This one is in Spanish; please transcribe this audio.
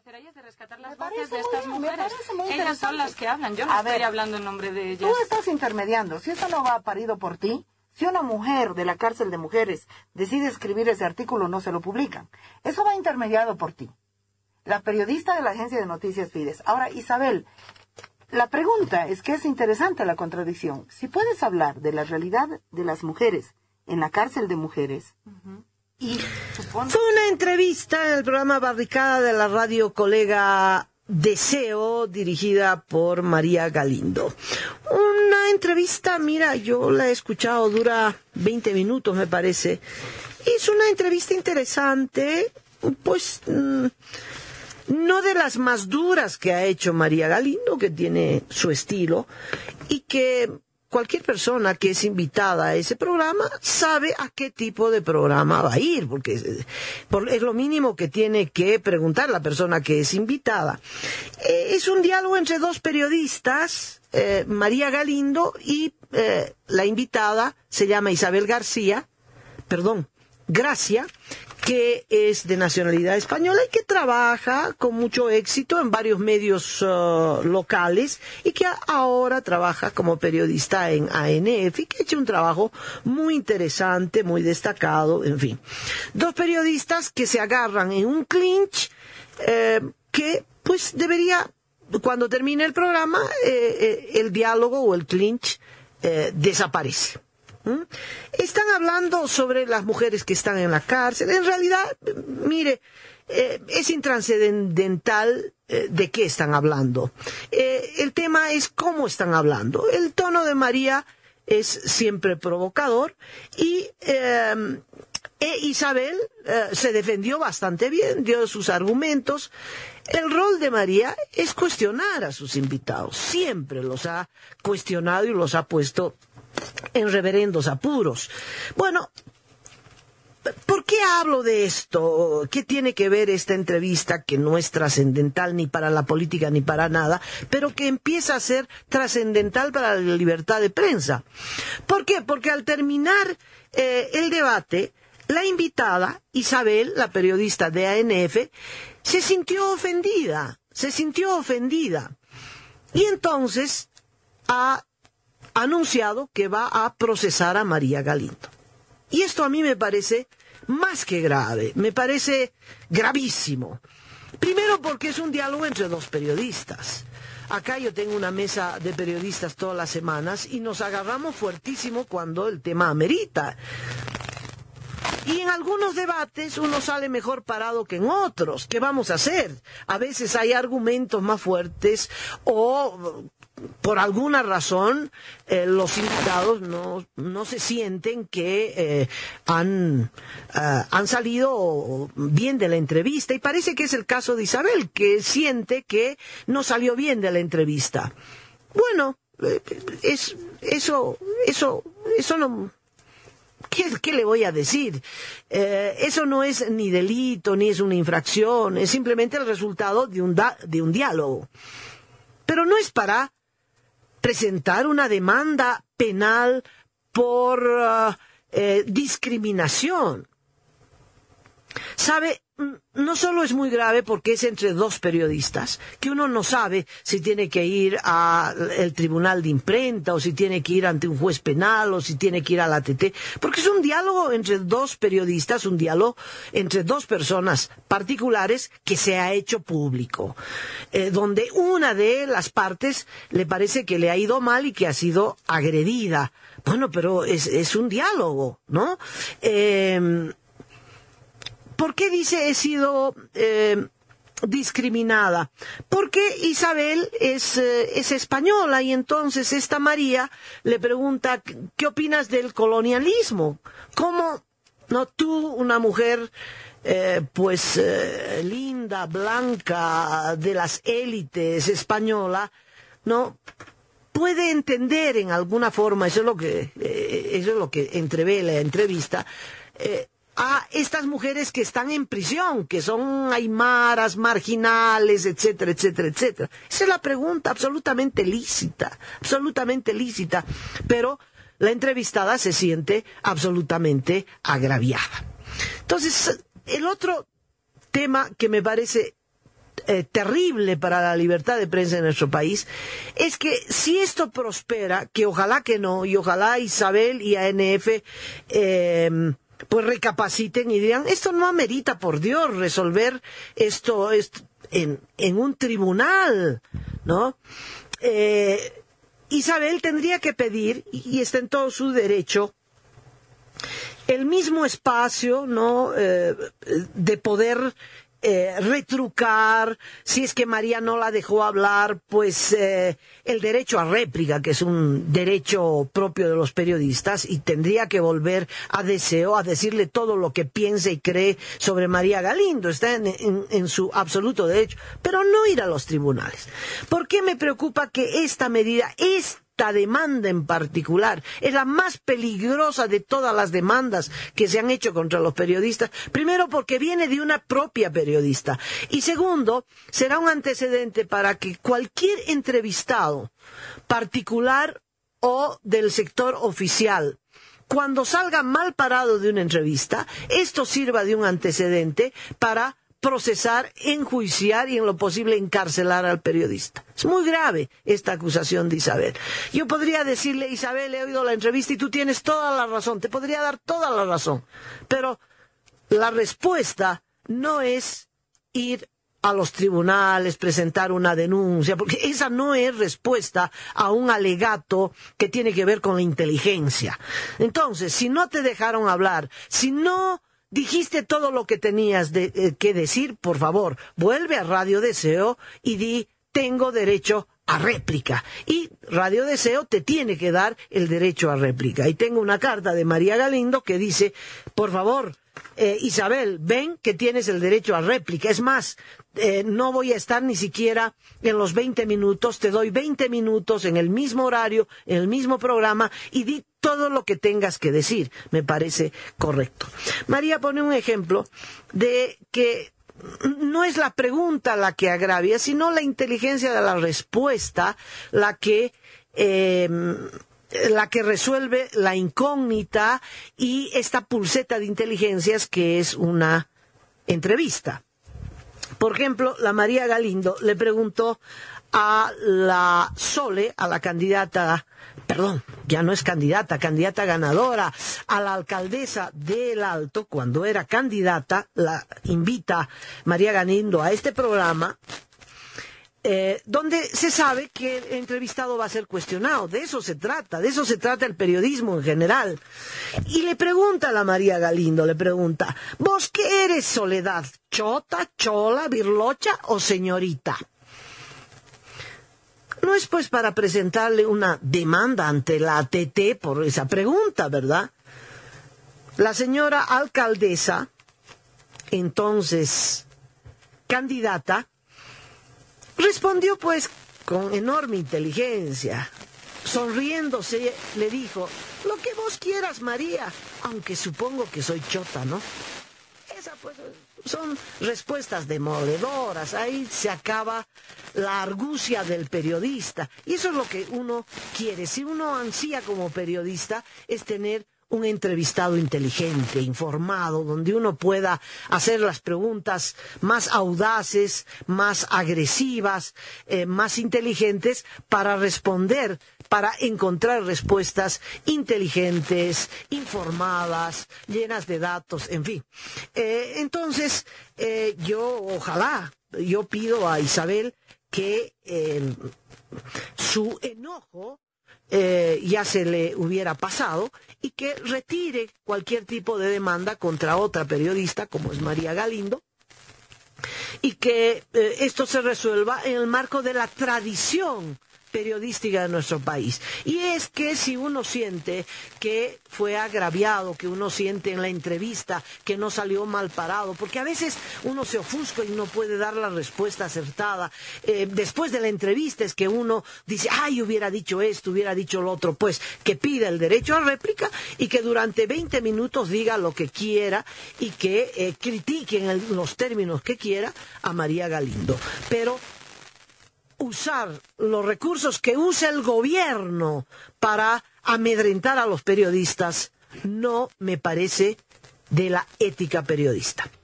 hacer ahí es de rescatar las voces de estas mujeres. Ellas son las que hablan, yo no estoy hablando en nombre de ellas. Tú estás intermediando, si eso no va parido por ti, si una mujer de la cárcel de mujeres decide escribir ese artículo, no se lo publican. Eso va intermediado por ti. La periodista de la agencia de noticias Fides. Ahora, Isabel, la pregunta es que es interesante la contradicción. Si puedes hablar de la realidad de las mujeres en la cárcel de mujeres, y fue una entrevista en el programa Barricada de la radio colega Deseo, dirigida por María Galindo. Una entrevista, mira, yo la he escuchado, dura 20 minutos me parece. Es una entrevista interesante, pues no de las más duras que ha hecho María Galindo, que tiene su estilo, y que cualquier persona que es invitada a ese programa sabe a qué tipo de programa va a ir, porque es lo mínimo que tiene que preguntar la persona que es invitada. Es un diálogo entre dos periodistas, María Galindo y la invitada se llama Isabel Gracia, que es de nacionalidad española y que trabaja con mucho éxito en varios medios locales y que ahora trabaja como periodista en ANF y que ha hecho un trabajo muy interesante, muy destacado, en fin. Dos periodistas que se agarran en un clinch que pues debería, cuando termine el programa, el diálogo o el clinch desaparece. Están hablando sobre las mujeres que están en la cárcel. En realidad, mire, es intrascendental de qué están hablando. El tema es cómo están hablando. El tono de María es siempre provocador y Isabel se defendió bastante bien, dio sus argumentos. El rol de María es cuestionar a sus invitados. Siempre los ha cuestionado y los ha puesto en reverendos apuros. Bueno, ¿por qué hablo de esto? ¿Qué tiene que ver esta entrevista que no es trascendental ni para la política ni para nada, pero que empieza a ser trascendental para la libertad de prensa? ¿Por qué? Porque al terminar el debate, la invitada, Isabel, la periodista de ANF, se sintió ofendida. Y entonces ha anunciado que va a procesar a María Galindo. Y esto a mí me parece más que grave, me parece gravísimo. Primero porque es un diálogo entre dos periodistas. Acá yo tengo una mesa de periodistas todas las semanas y nos agarramos fuertísimo cuando el tema amerita. Y en algunos debates uno sale mejor parado que en otros. ¿Qué vamos a hacer? A veces hay argumentos más fuertes o por alguna razón los invitados no se sienten que han salido bien de la entrevista, y parece que es el caso de Isabel, que siente que no salió bien de la entrevista. Bueno, eso no. ¿Qué le voy a decir? Eso no es ni delito, ni es una infracción, es simplemente el resultado de un diálogo. Pero no es para presentar una demanda penal por discriminación. ¿Sabe? No solo es muy grave porque es entre dos periodistas, que uno no sabe si tiene que ir al tribunal de imprenta o si tiene que ir ante un juez penal o si tiene que ir a la ATT, porque es un diálogo entre dos periodistas, un diálogo entre dos personas particulares que se ha hecho público, donde una de las partes le parece que le ha ido mal y que ha sido agredida. Bueno, pero es un diálogo, ¿no? ¿Por qué dice he sido discriminada? Porque Isabel es española y entonces esta María le pregunta ¿qué opinas del colonialismo? ¿Cómo no tú, una mujer linda, blanca, de las élites española, no puede entender en alguna forma, eso es lo que entrevé la entrevista, a estas mujeres que están en prisión, que son aymaras, marginales, etcétera, etcétera, etcétera? Esa es la pregunta, absolutamente lícita, pero la entrevistada se siente absolutamente agraviada. Entonces, el otro tema que me parece terrible para la libertad de prensa en nuestro país, es que si esto prospera, que ojalá que no, y ojalá Isabel y ANF pues recapaciten y digan, esto no amerita, por Dios, resolver esto en un tribunal, ¿no? Isabel tendría que pedir, y está en todo su derecho, el mismo espacio, ¿no? De poder retrucar, si es que María no la dejó hablar, pues el derecho a réplica, que es un derecho propio de los periodistas, y tendría que volver a Deseo a decirle todo lo que piensa y cree sobre María Galindo. Está en su absoluto derecho, pero no ir a los tribunales. ¿Por qué me preocupa que esta medida, esta demanda en particular, es la más peligrosa de todas las demandas que se han hecho contra los periodistas? Primero, porque viene de una propia periodista, y segundo, será un antecedente para que cualquier entrevistado, particular o del sector oficial, cuando salga mal parado de una entrevista, esto sirva de un antecedente para procesar, enjuiciar y en lo posible encarcelar al periodista. Es muy grave esta acusación de Isabel. Yo podría decirle, Isabel, he oído la entrevista y tú tienes toda la razón, te podría dar toda la razón, pero la respuesta no es ir a los tribunales, presentar una denuncia, porque esa no es respuesta a un alegato que tiene que ver con la inteligencia. Entonces, si no te dejaron hablar, si no dijiste todo lo que tenías que decir, por favor, vuelve a Radio Deseo y di, tengo derecho a réplica. Y Radio Deseo te tiene que dar el derecho a réplica. Y tengo una carta de María Galindo que dice, por favor, Isabel, ven que tienes el derecho a réplica. Es más, no voy a estar ni siquiera en los 20 minutos, te doy 20 minutos en el mismo horario, en el mismo programa, y di todo lo que tengas que decir. Me parece correcto. María pone un ejemplo de que no es la pregunta la que agravia, sino la inteligencia de la respuesta la que resuelve la incógnita y esta pulseta de inteligencias que es una entrevista. Por ejemplo, la María Galindo le preguntó a la Sole, a la candidata, perdón, ya no es candidata ganadora, a la alcaldesa del Alto, cuando era candidata, la invita María Galindo a este programa, donde se sabe que el entrevistado va a ser cuestionado. De eso se trata el periodismo en general. Y le pregunta a la María Galindo, ¿vos qué eres, Soledad? ¿Chota, chola, birlocha o señorita? No es pues para presentarle una demanda ante la ATT por esa pregunta, ¿verdad? La señora alcaldesa, entonces candidata, respondió pues con enorme inteligencia. Sonriéndose le dijo, lo que vos quieras, María, aunque supongo que soy chota, ¿no? Esa pues son respuestas demoledoras. Ahí se acaba la argucia del periodista. Y eso es lo que uno quiere. Si uno ansía como periodista, es tener un entrevistado inteligente, informado, donde uno pueda hacer las preguntas más audaces, más agresivas, más inteligentes, para responder, para encontrar respuestas inteligentes, informadas, llenas de datos, en fin. Entonces, yo pido a Isabel que su enojo ya se le hubiera pasado y que retire cualquier tipo de demanda contra otra periodista como es María Galindo, y que esto se resuelva en el marco de la tradición periodística de nuestro país. Y es que si uno siente que fue agraviado, que uno siente en la entrevista que no salió mal parado, porque a veces uno se ofusca y no puede dar la respuesta acertada, después de la entrevista es que uno dice, ay, hubiera dicho esto, hubiera dicho lo otro, pues que pida el derecho a réplica y que durante 20 minutos diga lo que quiera y que critique en los términos que quiera a María Galindo. Pero usar los recursos que usa el gobierno para amedrentar a los periodistas no me parece de la ética periodista.